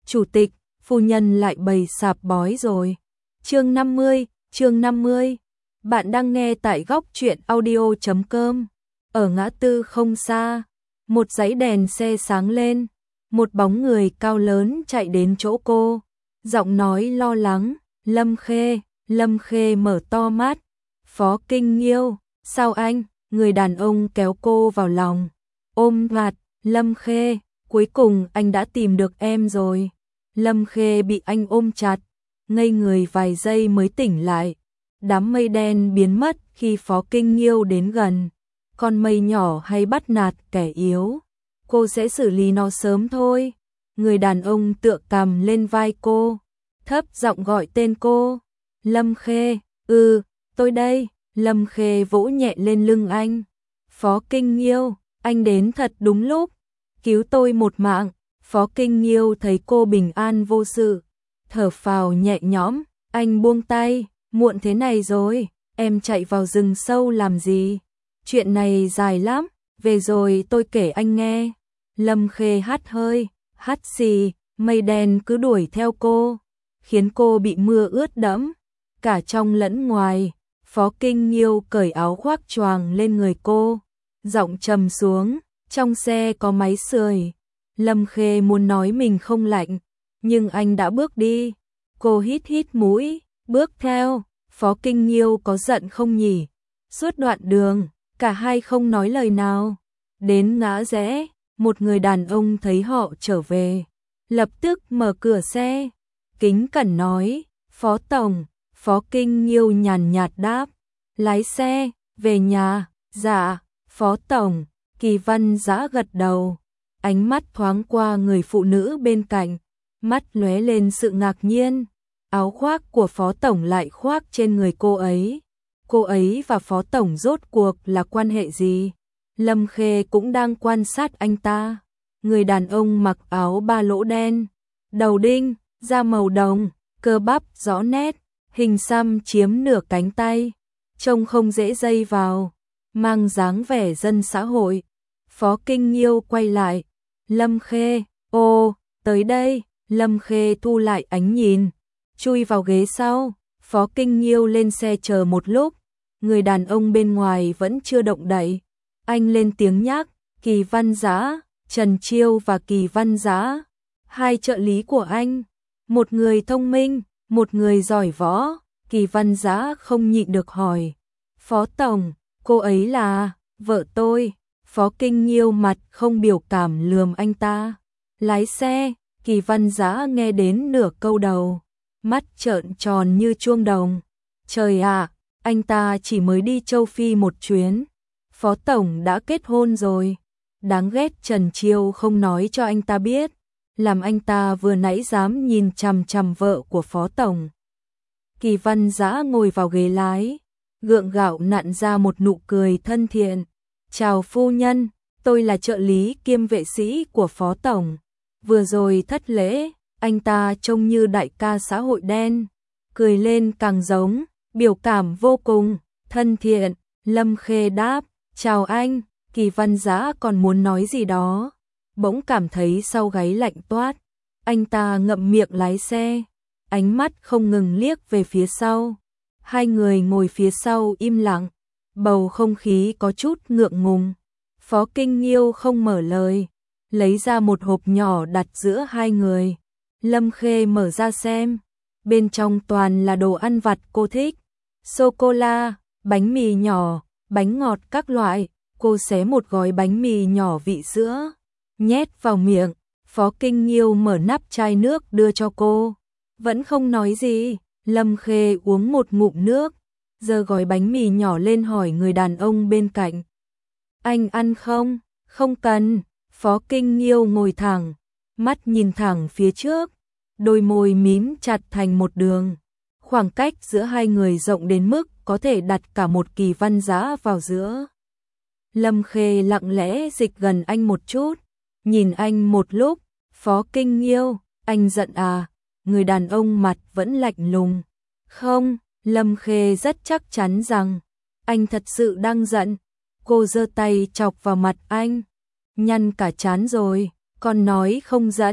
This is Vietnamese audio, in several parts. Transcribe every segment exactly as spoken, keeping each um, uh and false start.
chủ tịch, phu nhân lại bày sạp bói rồi. Chương năm mươi, chương năm mươi. Bạn đang nghe tại góc truyện audio chấm com. Ở ngã tư không xa, một dãy đèn xe sáng lên, một bóng người cao lớn chạy đến chỗ cô, giọng nói lo lắng, Lâm Khê. Lâm Khê mở to mắt, Phó Kinh Nghiêu, sao anh? Người đàn ông kéo cô vào lòng, ôm mặt, Lâm Khê, cuối cùng anh đã tìm được em rồi. Lâm Khê bị anh ôm chặt, ngây người vài giây mới tỉnh lại. Đám mây đen biến mất khi Phó Kinh Nghiêu đến gần. Con mây nhỏ hay bắt nạt kẻ yếu, cô sẽ xử lý nó sớm thôi. Người đàn ông tựa cằm lên vai cô, thấp giọng gọi tên cô. Lâm Khê, ừ, tôi đây. Lâm Khê vỗ nhẹ lên lưng anh. Phó Kinh Nghiêu, anh đến thật đúng lúc, cứu tôi một mạng. Phó Kinh Nghiêu thấy cô bình an vô sự, thở phào nhẹ nhõm, anh buông tay, muộn thế này rồi, em chạy vào rừng sâu làm gì? Chuyện này dài lắm, về rồi tôi kể anh nghe. Lâm Khê hắt hơi, hắt xì, mây đen cứ đuổi theo cô, khiến cô bị mưa ướt đẫm, cả trong lẫn ngoài. Phó Kinh Nghiêu cởi áo khoác choàng lên người cô, giọng trầm xuống, trong xe có máy sưởi. Lâm Khê muốn nói mình không lạnh, nhưng anh đã bước đi. Cô hít hít mũi, bước theo. Phó Kinh Nghiêu có giận không nhỉ? Suốt đoạn đường, cả hai không nói lời nào. Đến ngã rẽ, một người đàn ông thấy họ trở về, lập tức mở cửa xe, kính cẩn nói, Phó Tổng. Phó Kinh Nghiêu nhàn nhạt đáp, lái xe, về nhà. Dạ, Phó Tổng. Kỳ Văn Dã gật đầu, ánh mắt thoáng qua người phụ nữ bên cạnh, mắt lóe lên sự ngạc nhiên. Áo khoác của Phó Tổng lại khoác trên người cô ấy. Cô ấy và Phó Tổng rốt cuộc là quan hệ gì? Lâm Khê cũng đang quan sát anh ta. Người đàn ông mặc áo ba lỗ đen, đầu đinh, da màu đồng, cơ bắp rõ nét, hình xăm chiếm nửa cánh tay, trông không dễ dây vào, mang dáng vẻ dân xã hội. Phó Kinh Nghiêu quay lại, Lâm Khê, ô, tới đây. Lâm Khê thu lại ánh nhìn, chui vào ghế sau. Phó Kinh Nghiêu lên xe chờ một lúc, người đàn ông bên ngoài vẫn chưa động đậy. Anh lên tiếng nhắc, Kỳ Văn Dã, Trần Chiêu và Kỳ Văn Dã, hai trợ lý của anh, một người thông minh, một người giỏi võ. Kỳ Văn Dã không nhịn được hỏi, Phó Tổng, cô ấy là vợ tôi. Phó Kinh Nghiêu mặt không biểu cảm lườm anh ta. Lái xe. Kỳ Văn Dã nghe đến nửa câu đầu, mắt trợn tròn như chuông đồng. Trời ạ, anh ta chỉ mới đi châu Phi một chuyến, Phó Tổng đã kết hôn rồi. Đáng ghét Trần Chiêu không nói cho anh ta biết, làm anh ta vừa nãy dám nhìn chằm chằm vợ của Phó Tổng. Kỳ Văn Dã ngồi vào ghế lái, gượng gạo nặn ra một nụ cười thân thiện. Chào phu nhân, tôi là trợ lý kiêm vệ sĩ của Phó Tổng. Vừa rồi thất lễ, anh ta trông như đại ca xã hội đen, cười lên càng giống, biểu cảm vô cùng thân thiện. Lâm Khê đáp, chào anh. Kỳ Văn Dã còn muốn nói gì đó, bỗng cảm thấy sau gáy lạnh toát. Anh ta ngậm miệng lái xe, ánh mắt không ngừng liếc về phía sau. Hai người ngồi phía sau im lặng, bầu không khí có chút ngượng ngùng. Phó Kinh Nghiêu không mở lời, lấy ra một hộp nhỏ đặt giữa hai người. Lâm Khê mở ra xem, bên trong toàn là đồ ăn vặt cô thích, sô-cô-la, bánh mì nhỏ, bánh ngọt các loại. Cô xé một gói bánh mì nhỏ vị sữa, nhét vào miệng. Phó Kinh Nghiêu mở nắp chai nước đưa cho cô, vẫn không nói gì. Lâm Khê uống một ngụm nước, giơ gói bánh mì nhỏ lên hỏi người đàn ông bên cạnh, anh ăn không? Không cần. Phó Kinh Nghiêu ngồi thẳng, mắt nhìn thẳng phía trước, đôi môi mím chặt thành một đường. Khoảng cách giữa hai người rộng đến mức có thể đặt cả một Kỳ Văn Dã vào giữa. Lâm Khê lặng lẽ dịch gần anh một chút, nhìn anh một lúc. Phó Kinh Nghiêu, anh giận à? Người đàn ông mặt vẫn lạnh lùng. Không. Lâm Khê rất chắc chắn rằng anh thật sự đang giận. Cô giơ tay chọc vào mặt anh, nhăn cả trán rồi, còn nói không giận.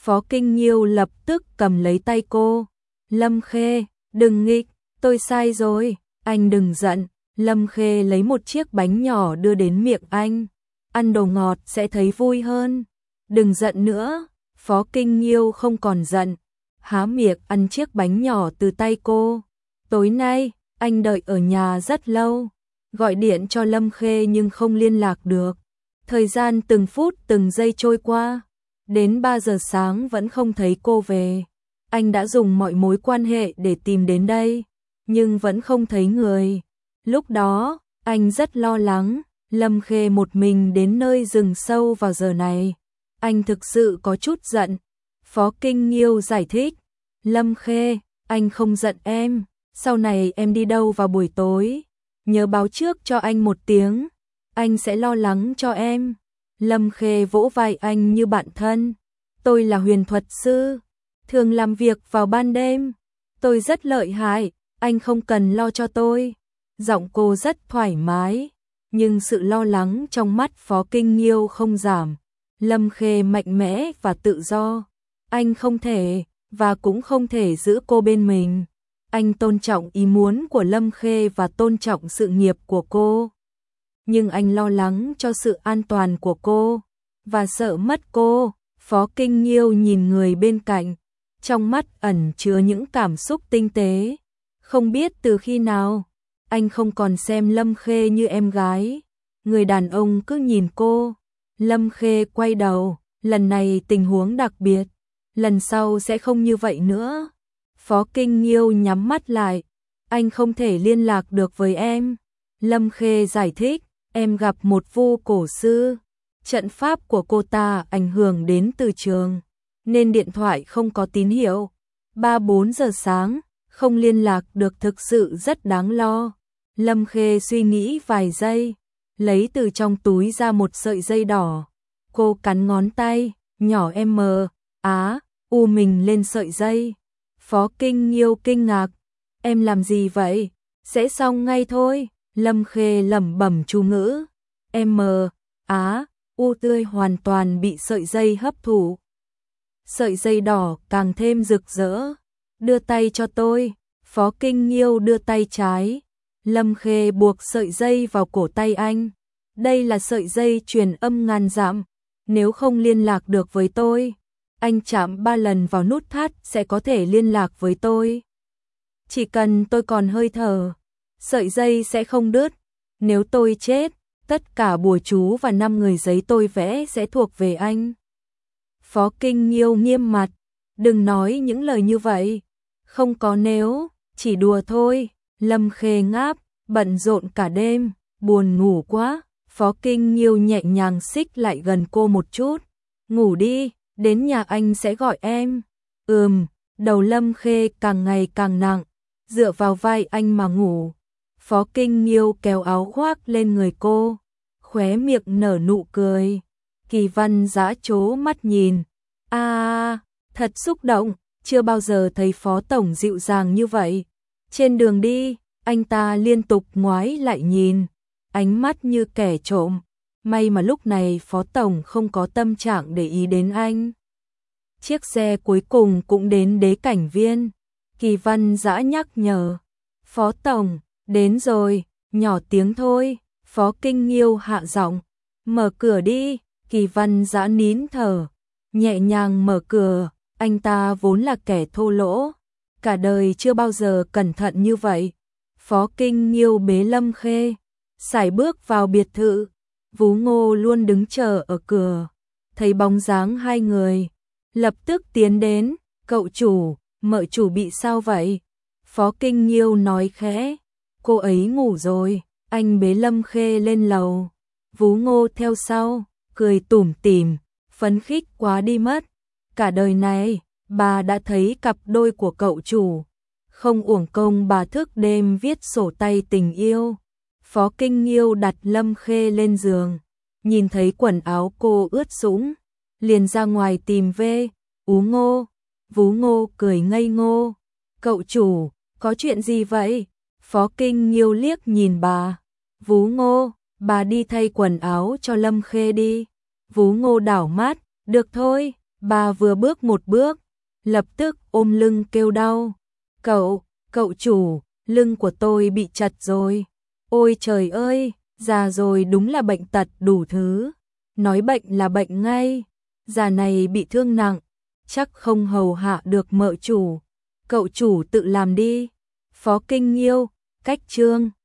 Phó Kinh Nghiêu lập tức cầm lấy tay cô. Lâm Khê, đừng nghịch, tôi sai rồi, anh đừng giận. Lâm Khê lấy một chiếc bánh nhỏ đưa đến miệng anh. Ăn đồ ngọt sẽ thấy vui hơn. Đừng giận nữa. Phó Kinh Nghiêu không còn giận, há miệng ăn chiếc bánh nhỏ từ tay cô. Tối nay, anh đợi ở nhà rất lâu, gọi điện cho Lâm Khê nhưng không liên lạc được. Thời gian từng phút từng giây trôi qua, đến ba giờ sáng vẫn không thấy cô về. Anh đã dùng mọi mối quan hệ để tìm đến đây, nhưng vẫn không thấy người. Lúc đó, anh rất lo lắng, Lâm Khê một mình đến nơi rừng sâu vào giờ này. Anh thực sự có chút giận. Phó Kinh Nghiêu giải thích. Lâm Khê, anh không giận em. Sau này em đi đâu vào buổi tối, nhớ báo trước cho anh một tiếng. Anh sẽ lo lắng cho em. Lâm Khê vỗ vai anh như bạn thân. Tôi là huyền thuật sư, thường làm việc vào ban đêm. Tôi rất lợi hại, anh không cần lo cho tôi. Giọng cô rất thoải mái, nhưng sự lo lắng trong mắt Phó Kinh Nghiêu không giảm. Lâm Khê mạnh mẽ và tự do. Anh không thể, và cũng không thể giữ cô bên mình. Anh tôn trọng ý muốn của Lâm Khê và tôn trọng sự nghiệp của cô. Nhưng anh lo lắng cho sự an toàn của cô, và sợ mất cô. Phó Kinh Nghiêu nhìn người bên cạnh, trong mắt ẩn chứa những cảm xúc tinh tế. Không biết từ khi nào, anh không còn xem Lâm Khê như em gái. Người đàn ông cứ nhìn cô. Lâm Khê quay đầu, lần này tình huống đặc biệt, lần sau sẽ không như vậy nữa. Phó Kinh Nghiêu nhắm mắt lại, anh không thể liên lạc được với em. Lâm Khê giải thích, em gặp một vu cổ sư, trận pháp của cô ta ảnh hưởng đến từ trường, nên điện thoại không có tín hiệu. Ba bốn giờ sáng, không liên lạc được thực sự rất đáng lo. Lâm Khê suy nghĩ vài giây, lấy từ trong túi ra một sợi dây đỏ. Cô cắn ngón tay, nhỏ em mờ, á, u mình lên sợi dây. Phó Kinh Nghiêu kinh ngạc, em làm gì vậy? Sẽ xong ngay thôi. Lâm Khê lẩm bẩm chú ngữ, em mờ, á, u tươi hoàn toàn bị sợi dây hấp thụ. Sợi dây đỏ càng thêm rực rỡ. Đưa tay cho tôi. Phó Kinh Nghiêu đưa tay trái. Lâm Khê buộc sợi dây vào cổ tay anh. Đây là sợi dây truyền âm ngàn dặm. Nếu không liên lạc được với tôi, anh chạm ba lần vào nút thắt sẽ có thể liên lạc với tôi. Chỉ cần tôi còn hơi thở, sợi dây sẽ không đứt. Nếu tôi chết, tất cả bùa chú và năm người giấy tôi vẽ sẽ thuộc về anh. Phó Kinh Nghiêu nghiêm mặt, đừng nói những lời như vậy. Không có nếu, chỉ đùa thôi. Lâm Khê ngáp, bận rộn cả đêm, buồn ngủ quá. Phó Kinh Nghiêu nhẹ nhàng xích lại gần cô một chút. Ngủ đi, đến nhà anh sẽ gọi em. Ừm, đầu Lâm Khê càng ngày càng nặng, dựa vào vai anh mà ngủ. Phó Kinh Nghiêu kéo áo khoác lên người cô, khóe miệng nở nụ cười. Kỳ Văn Dã trố mắt nhìn. À, thật xúc động, chưa bao giờ thấy Phó Tổng dịu dàng như vậy. Trên đường đi, anh ta liên tục ngoái lại nhìn, ánh mắt như kẻ trộm. May mà lúc này Phó Tổng không có tâm trạng để ý đến anh. Chiếc xe cuối cùng cũng đến Đế Cảnh Viên. Kỳ Văn Dã nhắc nhở. Phó Tổng, đến rồi, nhỏ tiếng thôi. Phó Kinh Nghiêu hạ giọng. Mở cửa đi. Kỳ Văn Dã nín thở, nhẹ nhàng mở cửa. Anh ta vốn là kẻ thô lỗ, cả đời chưa bao giờ cẩn thận như vậy. Phó Kinh Nghiêu bế Lâm Khê, sải bước vào biệt thự. Vú Ngô luôn đứng chờ ở cửa, thấy bóng dáng hai người, lập tức tiến đến. Cậu chủ, mợ chủ bị sao vậy? Phó Kinh Nghiêu nói khẽ. Cô ấy ngủ rồi. Anh bế Lâm Khê lên lầu. Vú Ngô theo sau, cười tủm tỉm, phấn khích quá đi mất. Cả đời này, bà đã thấy cặp đôi của cậu chủ, không uổng công bà thức đêm viết sổ tay tình yêu. Phó Kinh Nghiêu đặt Lâm Khê lên giường, nhìn thấy quần áo cô ướt sũng, liền ra ngoài tìm về. Ú Ngô. Vú Ngô cười ngây ngô. Cậu chủ, có chuyện gì vậy? Phó Kinh Nghiêu liếc nhìn bà. Vú Ngô, bà đi thay quần áo cho Lâm Khê đi. Vú Ngô đảo mắt, được thôi, Bà vừa bước một bước, lập tức ôm lưng kêu đau. Cậu, cậu chủ, lưng của tôi bị chật rồi. Ôi trời ơi, già rồi đúng là bệnh tật đủ thứ. Nói bệnh là bệnh ngay. Già này bị thương nặng, chắc không hầu hạ được mợ chủ. Cậu chủ tự làm đi. Phó Kinh Nghiêu, cách chương.